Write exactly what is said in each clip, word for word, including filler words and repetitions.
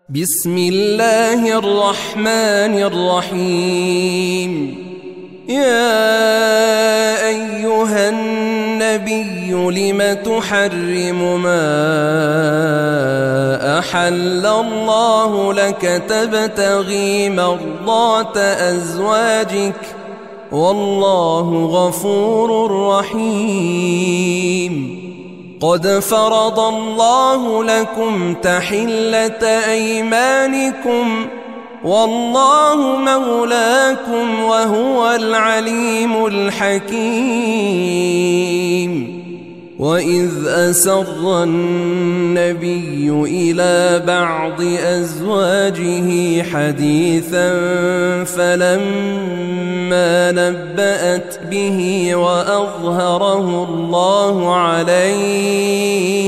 بسم الله الرحمن الرحيم. يا أيها النبي لم تحرم ما أحل الله لك تبتغي مرضات أزواجك والله غفور رحيم. قد فرض الله لكم تحلة أيمانكم والله مولاكم وهو العليم الحكيم. وإذ أسر النبي إلى بعض أزواجه حديثا فلما نبأت به وأظهره الله عليه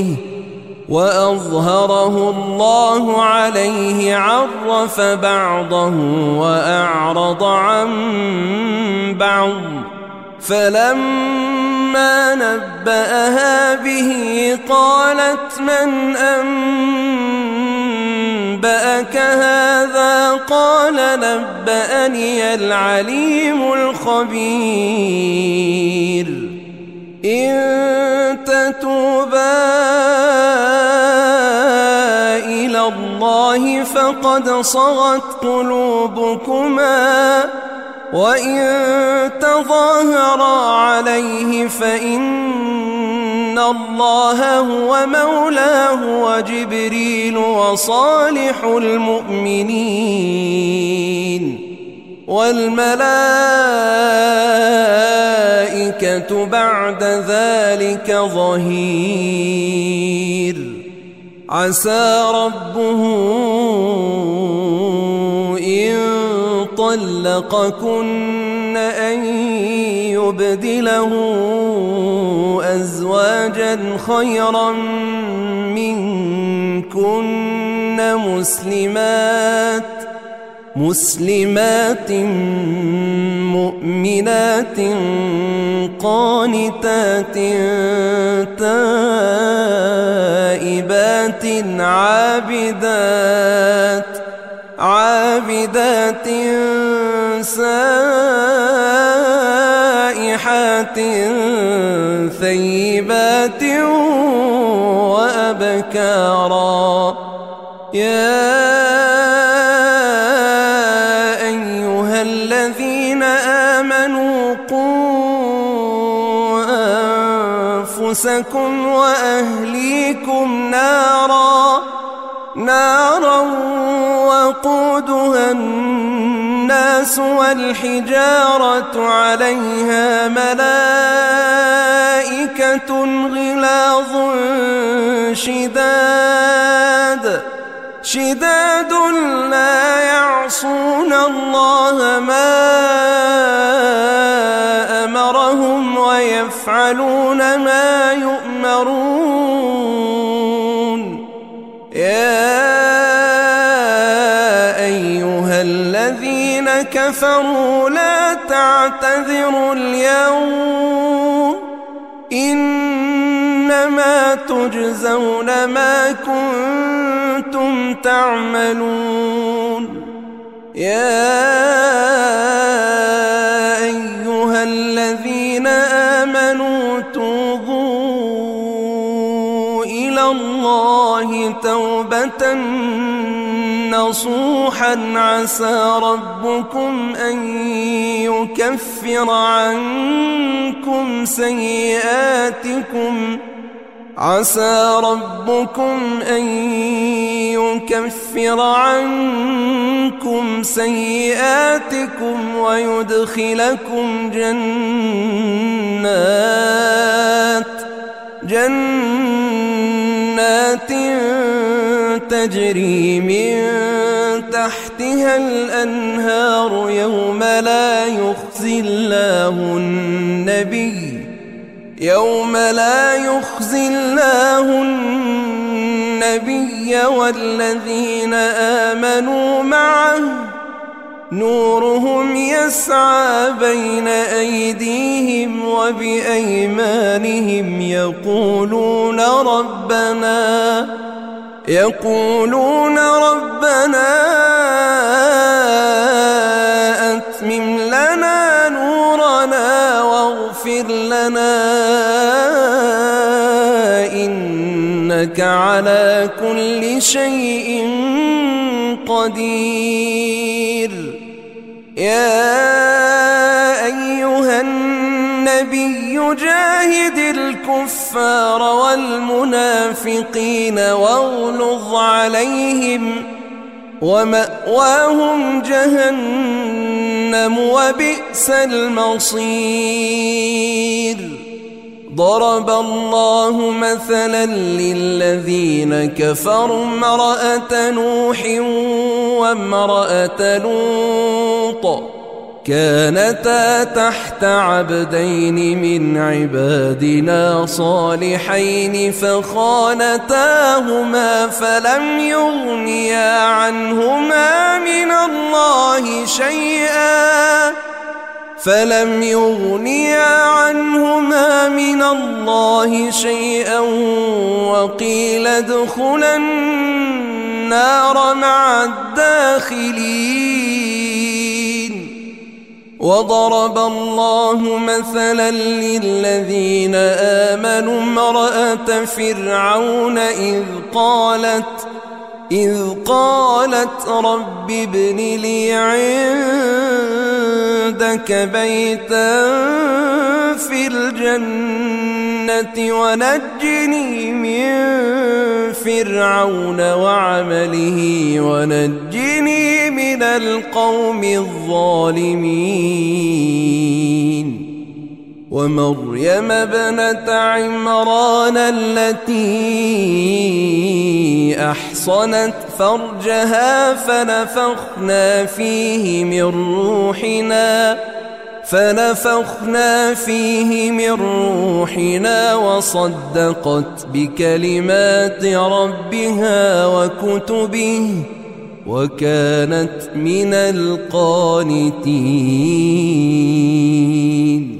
وأظهره الله عليه عرف بعضه وأعرض عن بعض. فلما نبأها به قالت من أنبأك هذا؟ قال نبأني العليم الخبير. إن تتوبا إلى الله فقد صغت قلوبكما وإن تظاهرا عليه فإن الله هو مولاه وجبريل وصالح المؤمنين والملائكة بعد ذلك ظهير. عسى ربه إن طلقكن أن يبدله أزواجا خيرا منكن مسلمات مسلمات مؤمنات قانتات تائبات عابدات عابدات سائحات ثيبات وأبكارا. يا أيها الذين آمنوا قوا أنفسكم وأهليكم نارا نارا وقودها الناس والحجارة عليها ملائكة غلاظ شداد شداد لا يعصون الله ما أمرهم ويفعلون ما يؤمرون. يا أيها الذين كفروا لا تعتذروا اليوم إنما تجزون ما كنتم تعملون. يا أيها الذين آمنوا توبوا إلى الله توبة نصوحا عسى ربكم أن يكفر عنكم سيئاتكم عسى ربكم أن يكفر عنكم سيئاتكم ويدخلكم جنات جنات تجري من تحتها الأنهار يوم لا يخزي الله النبي يوم لا يخزي الله النبي والذين آمنوا معه نورهم يسعى بين أيديهم وبأيمانهم يقولون ربنا يقولون ربنا إنك على كل شيء قدير. يا أيها النبي جاهد الكفار والمنافقين واغلظ عليهم ومأواهم جهنم وبئس المصير. ضرب الله مثلا للذين كفروا امرأة نوح وامرأة لوط كانتا تحت عبدين من عبادنا صالحين فخانتاهما فلم يغنيا عنهما من الله شيئا فلم يغنيا عنهما من الله شيئا وقيل ادخلا النار مع الداخلين. وضرب الله مثلا للذين آمنوا امرأة فرعون إذ قالت إذ قالت رب ابن لي عندك بيتا في الجنة ونجني من فرعون وعمله ونجني من القوم الظالمين. ومريم ابنة عمران التي أحصنت فرجها فنفخنا فيه من روحنا فنفخنا فيه من روحنا وصدقت بكلمات ربها وكتبه وكانت من القانتين.